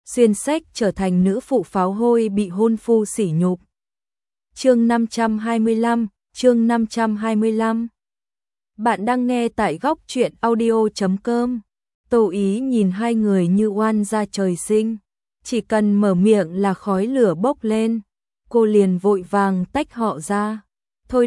xuyên sách trở thành nữ phụ pháo hôi bị hôn phu sỉ nhục. Chương 525. Bạn đang nghe tại góc truyện audio.com. Tô Ý nhìn hai người như oan gia trời sinh, chỉ cần mở miệng là khói lửa bốc lên, cô liền vội vàng tách họ ra. Thôi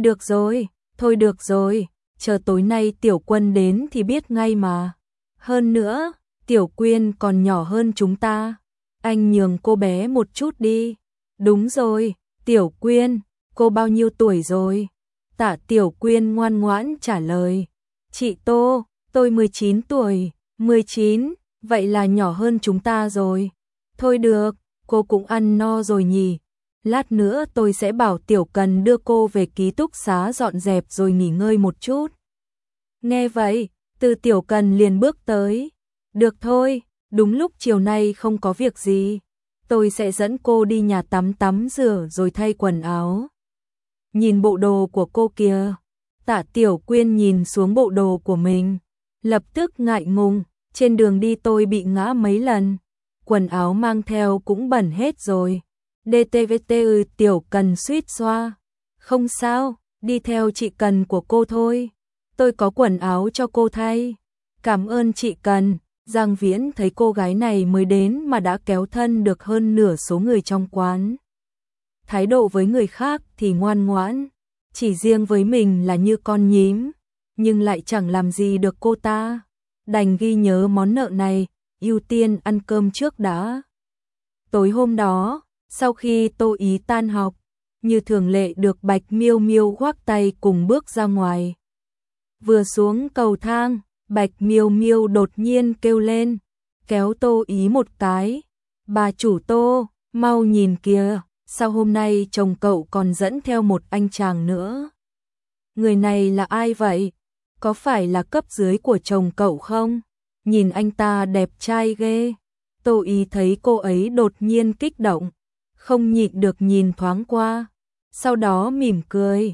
được rồi, chờ tối nay Tiểu Quân đến thì biết ngay mà. Hơn nữa, Tiểu Quyên còn nhỏ hơn chúng ta, anh nhường cô bé một chút đi. Đúng rồi, Tiểu Quyên, cô bao nhiêu tuổi rồi? Tạ Tiểu Quyên ngoan ngoãn trả lời. Chị Tô, tôi 19 tuổi. 19, vậy là nhỏ hơn chúng ta rồi. Thôi được, cô cũng ăn no rồi nhỉ. Lát nữa tôi sẽ bảo Tiểu Cần đưa cô về ký túc xá dọn dẹp rồi nghỉ ngơi một chút. Nghe vậy, Từ Tiểu Cần liền bước tới. Được thôi, đúng lúc chiều nay không có việc gì. Tôi sẽ dẫn cô đi nhà tắm tắm rửa rồi thay quần áo. Nhìn bộ đồ của cô kìa. Tạ Tiểu Quyên nhìn xuống bộ đồ của mình, lập tức ngại ngùng. Trên đường đi tôi bị ngã mấy lần, quần áo mang theo cũng bẩn hết rồi. DTVT Tiểu Cần suýt xoa. Không sao, đi theo chị Cần của cô thôi. Tôi có quần áo cho cô thay. Cảm ơn chị Cần. Giang Viễn thấy cô gái này mới đến mà đã kéo thân được hơn nửa số người trong quán. Thái độ với người khác thì ngoan ngoãn, chỉ riêng với mình là như con nhím, nhưng lại chẳng làm gì được cô ta. Đành ghi nhớ món nợ này, ưu tiên ăn cơm trước đã. Tối hôm đó, sau khi Tô Ý tan học, như thường lệ được Bạch Miêu Miêu khoác tay cùng bước ra ngoài. Vừa xuống cầu thang, Bạch Miêu Miêu đột nhiên kêu lên, kéo Tô Ý một cái. Bà chủ Tô, mau nhìn kìa, sao hôm nay chồng cậu còn dẫn theo một anh chàng nữa? Người này là ai vậy? Có phải là cấp dưới của chồng cậu không? Nhìn anh ta đẹp trai ghê. Tô Ý thấy cô ấy đột nhiên kích động, không nhịn được nhìn thoáng qua, sau đó mỉm cười.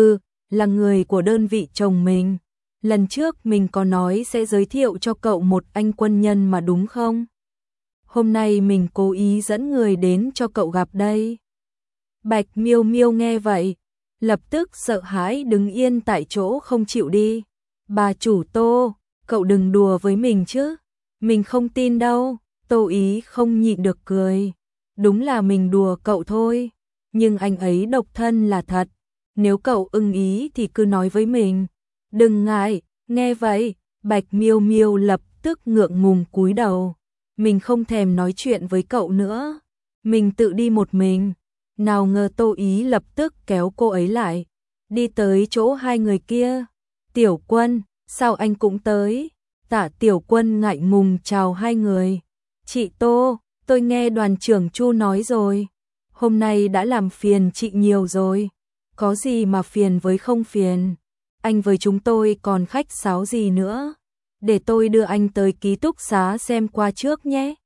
Là người của đơn vị chồng mình. Lần trước mình có nói sẽ giới thiệu cho cậu một anh quân nhân mà đúng không? Hôm nay mình cố ý dẫn người đến cho cậu gặp đây. Bạch Miêu Miêu nghe vậy, lập tức sợ hãi đứng yên tại chỗ không chịu đi. Bà chủ Tô, cậu đừng đùa với mình chứ. Mình không tin đâu. Tô Ý không nhịn được cười. Đúng là mình đùa cậu thôi, nhưng anh ấy độc thân là thật. Nếu cậu ưng ý thì cứ nói với mình. Đừng ngại. Nghe vậy, Bạch Miêu Miêu lập tức ngượng ngùng cúi đầu. Mình không thèm nói chuyện với cậu nữa, mình tự đi một mình. Nào ngờ Tô Ý lập tức kéo cô ấy lại, đi tới chỗ hai người kia. Tiểu Quân, sao anh cũng tới? Tạ Tiểu Quân ngại ngùng chào hai người. Chị Tô, tôi nghe đoàn trưởng Chu nói rồi, hôm nay đã làm phiền chị nhiều rồi. Có gì mà phiền với không phiền, anh với chúng tôi còn khách sáo gì nữa. Để tôi đưa anh tới ký túc xá xem qua trước nhé.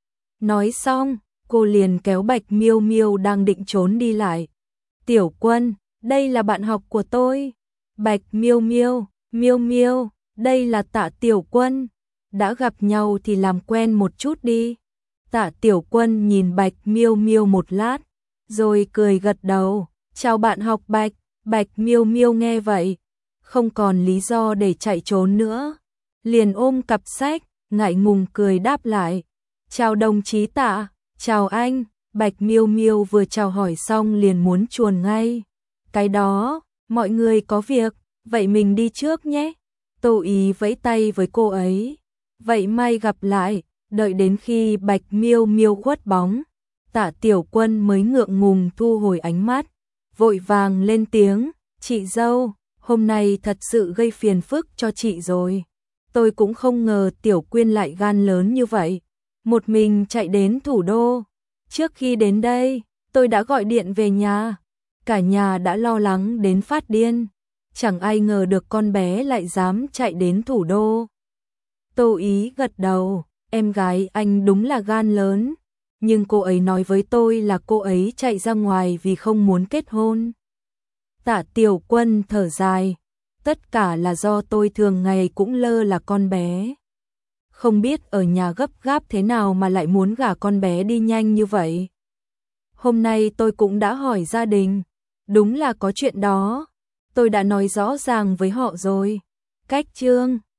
Nói xong, cô liền kéo Bạch Miêu Miêu đang định trốn đi lại. Tiểu Quân, đây là bạn học của tôi. Bạch Miêu Miêu, Miêu Miêu, đây là Tạ Tiểu Quân. Đã gặp nhau thì làm quen một chút đi. Tạ Tiểu Quân nhìn Bạch Miêu Miêu một lát, rồi cười gật đầu. Chào bạn học Bạch. Bạch Miêu Miêu nghe vậy, không còn lý do để chạy trốn nữa, liền ôm cặp sách, ngại ngùng cười đáp lại. Chào đồng chí Tạ. Chào anh. Bạch Miêu Miêu vừa chào hỏi xong liền muốn chuồn ngay. Cái đó, mọi người có việc, vậy mình đi trước nhé. Tô Ý vẫy tay với cô ấy. Vậy mai gặp lại. Đợi đến khi Bạch Miêu Miêu khuất bóng, Tạ Tiểu Quân mới ngượng ngùng thu hồi ánh mắt, vội vàng lên tiếng. Chị dâu, hôm nay thật sự gây phiền phức cho chị rồi. Tôi cũng không ngờ Tiểu Quyên lại gan lớn như vậy, một mình chạy đến thủ đô. Trước khi đến đây, tôi đã gọi điện về nhà, cả nhà đã lo lắng đến phát điên. Chẳng ai ngờ được con bé lại dám chạy đến thủ đô. Tô Ý gật đầu, em gái anh đúng là gan lớn, nhưng cô ấy nói với tôi là cô ấy chạy ra ngoài vì không muốn kết hôn. Tạ Tiểu Quân thở dài, tất cả là do tôi thường ngày cũng lơ là con bé. không biết ở nhà gấp gáp thế nào mà lại muốn gả con bé đi nhanh như vậy. Hôm nay tôi cũng đã hỏi gia đình, đúng là có chuyện đó, tôi đã nói rõ ràng với họ rồi. Cách Trương